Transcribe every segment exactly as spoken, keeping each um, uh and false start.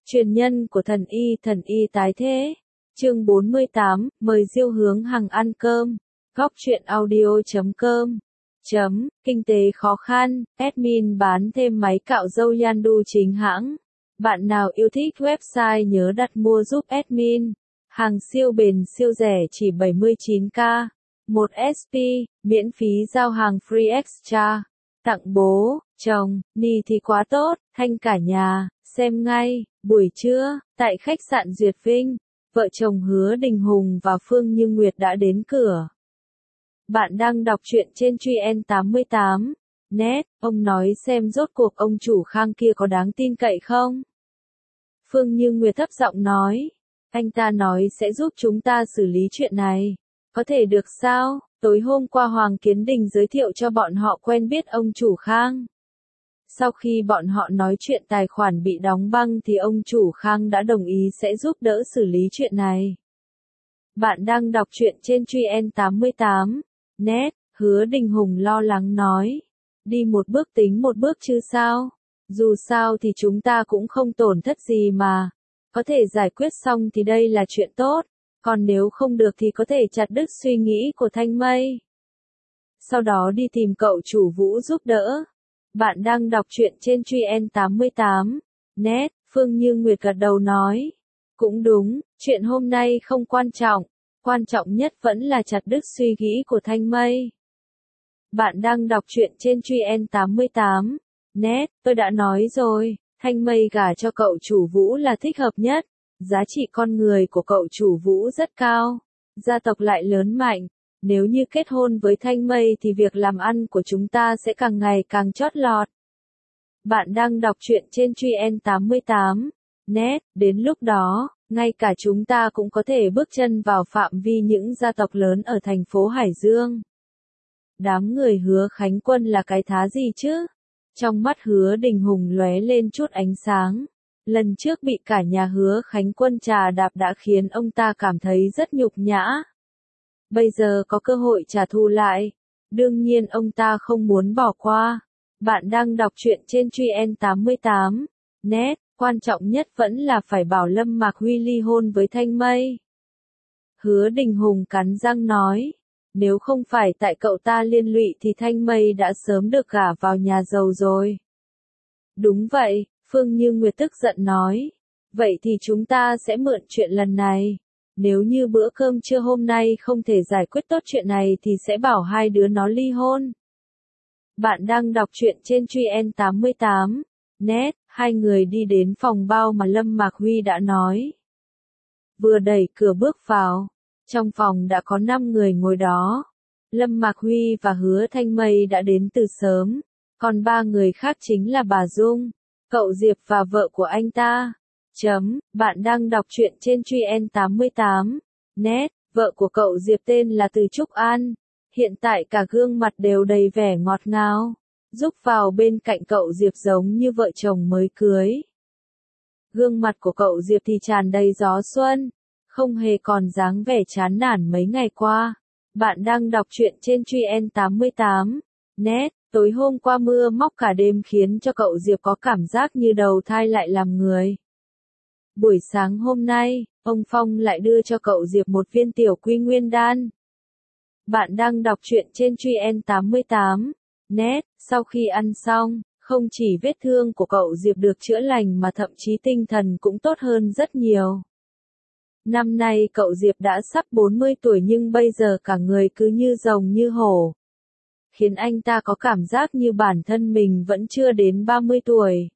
Truyền nhân của thần y thần y tái thế. Chương bốn mươi tám, mời Diêu Hướng Hằng ăn cơm. Góc truyện audio chấm com. Chấm, kinh tế khó khăn, admin bán thêm máy cạo râu Yandu chính hãng. Bạn nào yêu thích website nhớ đặt mua giúp admin. Hàng siêu bền siêu rẻ chỉ bảy mươi chín k. một ét pê, miễn phí giao hàng free extra. Tặng bố, chồng, ni thì quá tốt, thanh cả nhà, xem ngay, buổi trưa, tại khách sạn Duyệt Vinh, vợ chồng Hứa Đình Hùng và Phương Như Nguyệt đã đến cửa. Bạn đang đọc truyện trên Truyen tám mươi tám, net, ông nói xem rốt cuộc ông chủ Khang kia có đáng tin cậy không? Phương Như Nguyệt thấp giọng nói, anh ta nói sẽ giúp chúng ta xử lý chuyện này. Có thể được sao? Tối hôm qua Hoàng Kiến Đình giới thiệu cho bọn họ quen biết ông chủ Khang. Sau khi bọn họ nói chuyện tài khoản bị đóng băng thì ông chủ Khang đã đồng ý sẽ giúp đỡ xử lý chuyện này. Bạn đang đọc truyện trên Truyen tám mươi tám, net, Hứa Đình Hùng lo lắng nói. Đi một bước tính một bước chứ sao? Dù sao thì chúng ta cũng không tổn thất gì mà. Có thể giải quyết xong thì đây là chuyện tốt. Còn nếu không được thì có thể chặt đứt suy nghĩ của Thanh Mây. Sau đó đi tìm cậu chủ Vũ giúp đỡ. Bạn đang đọc truyện trên Truyen tám mươi tám, net, Phương Như Nguyệt gật đầu nói. Cũng đúng, chuyện hôm nay không quan trọng. Quan trọng nhất vẫn là chặt đứt suy nghĩ của Thanh Mây. Bạn đang đọc truyện trên Truyen tám mươi tám, net, tôi đã nói rồi, Thanh Mây gả cho cậu chủ Vũ là thích hợp nhất. Giá trị con người của cậu chủ Vũ rất cao, gia tộc lại lớn mạnh, nếu như kết hôn với Thanh Mây thì việc làm ăn của chúng ta sẽ càng ngày càng chót lọt. Bạn đang đọc truyện trên Truyen tám mươi tám, net, đến lúc đó, ngay cả chúng ta cũng có thể bước chân vào phạm vi những gia tộc lớn ở thành phố Hải Dương. Đám người Hứa Khánh Quân là cái thá gì chứ? Trong mắt Hứa Đình Hùng lóe lên chút ánh sáng. Lần trước bị cả nhà Hứa Khánh Quân trà đạp đã khiến ông ta cảm thấy rất nhục nhã. Bây giờ có cơ hội trả thù lại. Đương nhiên ông ta không muốn bỏ qua. Bạn đang đọc truyện trên Truyen tám mươi tám, net, quan trọng nhất vẫn là phải bảo Lâm Mạc Huy ly hôn với Thanh Mây. Hứa Đình Hùng cắn răng nói, nếu không phải tại cậu ta liên lụy thì Thanh Mây đã sớm được gả vào nhà giàu rồi. Đúng vậy. Phương Như Nguyệt tức giận nói, vậy thì chúng ta sẽ mượn chuyện lần này. Nếu như bữa cơm trưa hôm nay không thể giải quyết tốt chuyện này thì sẽ bảo hai đứa nó ly hôn. Bạn đang đọc truyện trên Truyen tám mươi tám, net, hai người đi đến phòng bao mà Lâm Mạc Huy đã nói. Vừa đẩy cửa bước vào, trong phòng đã có năm người ngồi đó. Lâm Mạc Huy và Hứa Thanh Mây đã đến từ sớm, còn ba người khác chính là bà Dung, cậu Diệp và vợ của anh ta. Chấm, bạn đang đọc truyện trên Truyen tám mươi tám, net, vợ của cậu Diệp tên là Từ Trúc An. Hiện tại cả gương mặt đều đầy vẻ ngọt ngào, giúp vào bên cạnh cậu Diệp giống như vợ chồng mới cưới. Gương mặt của cậu Diệp thì tràn đầy gió xuân, không hề còn dáng vẻ chán nản mấy ngày qua. Bạn đang đọc truyện trên Truyen tám mươi tám, net. Tối hôm qua mưa móc cả đêm khiến cho cậu Diệp có cảm giác như đầu thai lại làm người. Buổi sáng hôm nay, ông Phong lại đưa cho cậu Diệp một viên tiểu quy nguyên đan. Bạn đang đọc truyện trên Truyen tám mươi tám, net, sau khi ăn xong, không chỉ vết thương của cậu Diệp được chữa lành mà thậm chí tinh thần cũng tốt hơn rất nhiều. Năm nay cậu Diệp đã sắp bốn mươi tuổi nhưng bây giờ cả người cứ như rồng như hổ. Khiến anh ta có cảm giác như bản thân mình vẫn chưa đến ba mươi tuổi.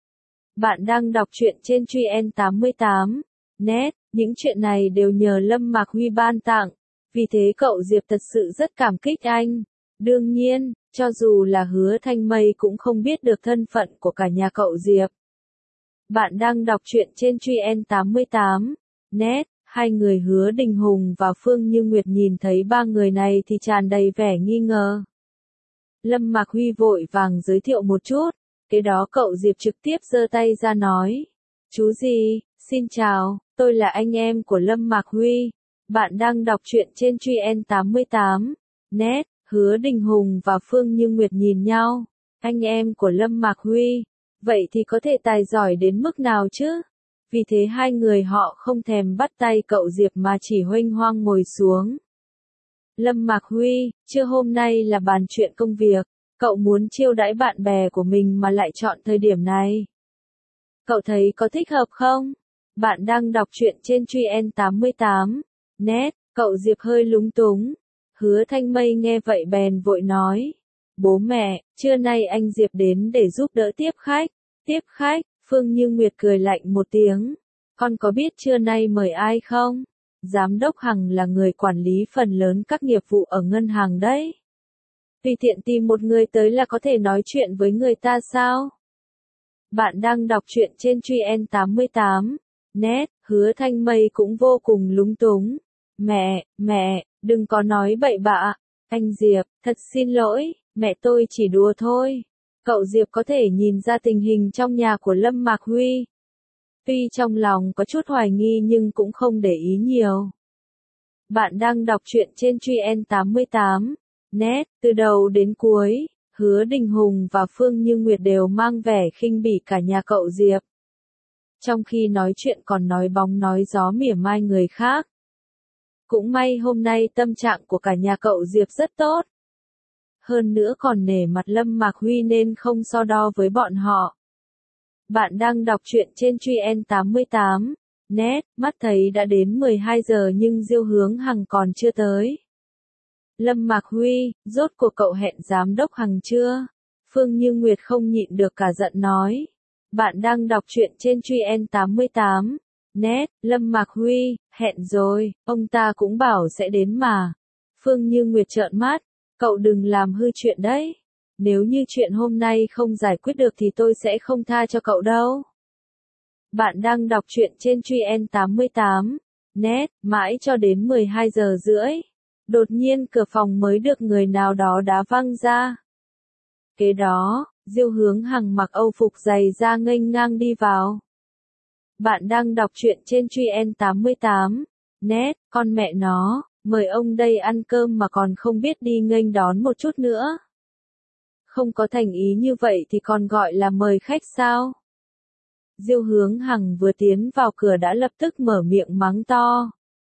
Bạn đang đọc truyện trên Truyen tám mươi tám, net, những chuyện này đều nhờ Lâm Mạc Huy ban tặng, vì thế cậu Diệp thật sự rất cảm kích anh. Đương nhiên, cho dù là Hứa Thanh Mây cũng không biết được thân phận của cả nhà cậu Diệp. Bạn đang đọc truyện trên Truyen tám mươi tám, net, hai người Hứa Đình Hùng và Phương Như Nguyệt nhìn thấy ba người này thì tràn đầy vẻ nghi ngờ. Lâm Mạc Huy vội vàng giới thiệu một chút, kế đó cậu Diệp trực tiếp giơ tay ra nói. Chú gì, xin chào, tôi là anh em của Lâm Mạc Huy. Bạn đang đọc truyện trên Truyen tám mươi tám, net, Hứa Đình Hùng và Phương Như Nguyệt nhìn nhau. Anh em của Lâm Mạc Huy, vậy thì có thể tài giỏi đến mức nào chứ? Vì thế hai người họ không thèm bắt tay cậu Diệp mà chỉ huênh hoang ngồi xuống. Lâm Mạc Huy, trưa hôm nay là bàn chuyện công việc, cậu muốn chiêu đãi bạn bè của mình mà lại chọn thời điểm này. Cậu thấy có thích hợp không? Bạn đang đọc truyện trên Truy En tám mươi tám. Net, cậu Diệp hơi lúng túng. Hứa Thanh Mây nghe vậy bèn vội nói. Bố mẹ, trưa nay anh Diệp đến để giúp đỡ tiếp khách. Tiếp khách, Phương Như Nguyệt cười lạnh một tiếng. Con có biết trưa nay mời ai không? Giám đốc Hằng là người quản lý phần lớn các nghiệp vụ ở ngân hàng đấy. Tùy tiện tìm một người tới là có thể nói chuyện với người ta sao? Bạn đang đọc truyện trên Truy En tám mươi tám. Net, Hứa Thanh Mây cũng vô cùng lúng túng. Mẹ, mẹ, đừng có nói bậy bạ. Anh Diệp, thật xin lỗi, mẹ tôi chỉ đùa thôi. Cậu Diệp có thể nhìn ra tình hình trong nhà của Lâm Mạc Huy. Tuy trong lòng có chút hoài nghi nhưng cũng không để ý nhiều. Bạn đang đọc truyện trên Truy En tám mươi tám. Net, từ đầu đến cuối, Hứa Đình Hùng và Phương Như Nguyệt đều mang vẻ khinh bỉ cả nhà cậu Diệp. Trong khi nói chuyện còn nói bóng nói gió mỉa mai người khác. Cũng may hôm nay tâm trạng của cả nhà cậu Diệp rất tốt. Hơn nữa còn nể mặt Lâm Mạc Huy nên không so đo với bọn họ. Bạn đang đọc truyện trên Truy En tám mươi tám. Net, mắt thấy đã đến mười hai giờ nhưng Diêu Hướng Hằng còn chưa tới. Lâm Mạc Huy, rốt cuộc cậu hẹn giám đốc Hằng chưa? Phương Như Nguyệt không nhịn được cả giận nói. Bạn đang đọc truyện trên Truy En tám mươi tám. Net, Lâm Mạc Huy, hẹn rồi, ông ta cũng bảo sẽ đến mà. Phương Như Nguyệt trợn mắt, cậu đừng làm hư chuyện đấy. Nếu như chuyện hôm nay không giải quyết được thì tôi sẽ không tha cho cậu đâu. Bạn đang đọc truyện trên Truy En tám mươi tám. Net, mãi cho đến mười hai giờ rưỡi. Đột nhiên cửa phòng mới được người nào đó đá văng ra. Kế đó, Diêu Hướng Hằng mặc âu phục dày da nghênh ngang đi vào. Bạn đang đọc truyện trên Truy En tám mươi tám. Net, con mẹ nó, mời ông đây ăn cơm mà còn không biết đi nghênh đón một chút nữa. Không có thành ý như vậy thì còn gọi là mời khách sao? Diêu Hướng Hằng vừa tiến vào cửa đã lập tức mở miệng mắng to.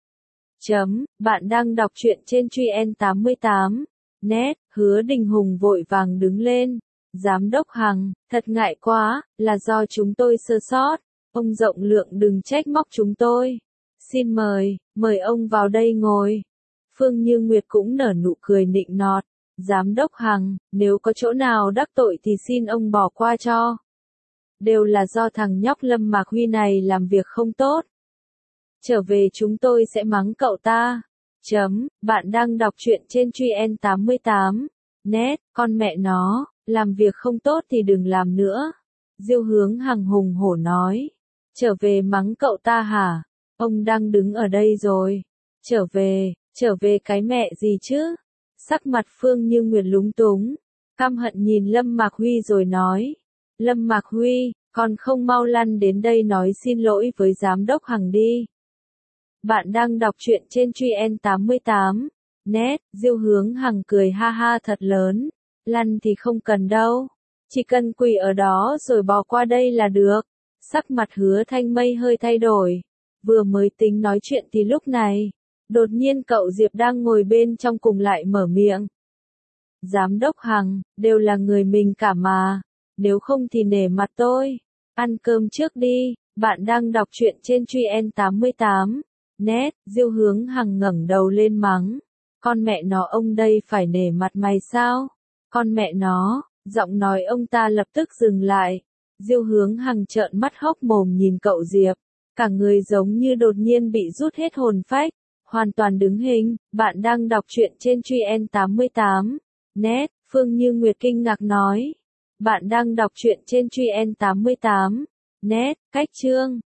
Chấm, bạn đang đọc truyện trên Truy En tám mươi tám. Net, Hứa Đình Hùng vội vàng đứng lên. Giám đốc Hằng, thật ngại quá, là do chúng tôi sơ sót. Ông rộng lượng đừng trách móc chúng tôi. Xin mời, mời ông vào đây ngồi. Phương Như Nguyệt cũng nở nụ cười nịnh nọt. Giám đốc Hằng, nếu có chỗ nào đắc tội thì xin ông bỏ qua cho. Đều là do thằng nhóc Lâm Mạc Huy này làm việc không tốt. Trở về chúng tôi sẽ mắng cậu ta. Chấm, bạn đang đọc truyện trên Truy En tám mươi tám. Net, con mẹ nó, làm việc không tốt thì đừng làm nữa. Diêu Hướng Hằng hùng hổ nói. Trở về mắng cậu ta hả? Ông đang đứng ở đây rồi. Trở về, trở về cái mẹ gì chứ? Sắc mặt Phương Như Nguyệt lúng túng. Căm hận nhìn Lâm Mạc Huy rồi nói. Lâm Mạc Huy, còn không mau lăn đến đây nói xin lỗi với giám đốc Hằng đi. Bạn đang đọc truyện trên Truy En tám mươi tám. Net, Diêu Hướng Hằng cười ha ha thật lớn. Lăn thì không cần đâu. Chỉ cần quỳ ở đó rồi bò qua đây là được. Sắc mặt Hứa Thanh Mây hơi thay đổi. Vừa mới tính nói chuyện thì lúc này. Đột nhiên cậu Diệp đang ngồi bên trong cùng lại mở miệng. Giám đốc Hằng, đều là người mình cả mà. Nếu không thì nể mặt tôi. Ăn cơm trước đi. Bạn đang đọc truyện trên Truy En tám mươi tám. Net, Diêu Hướng Hằng ngẩng đầu lên mắng. Con mẹ nó ông đây phải nể mặt mày sao? Con mẹ nó, giọng nói ông ta lập tức dừng lại. Diêu Hướng Hằng trợn mắt hốc mồm nhìn cậu Diệp. Cả người giống như đột nhiên bị rút hết hồn phách. Hoàn toàn đứng hình, bạn đang đọc truyện trên Truy En tám mươi tám. Net, Phương Như Nguyệt kinh ngạc nói. Bạn đang đọc truyện trên Truy En tám mươi tám. Net, cách chương.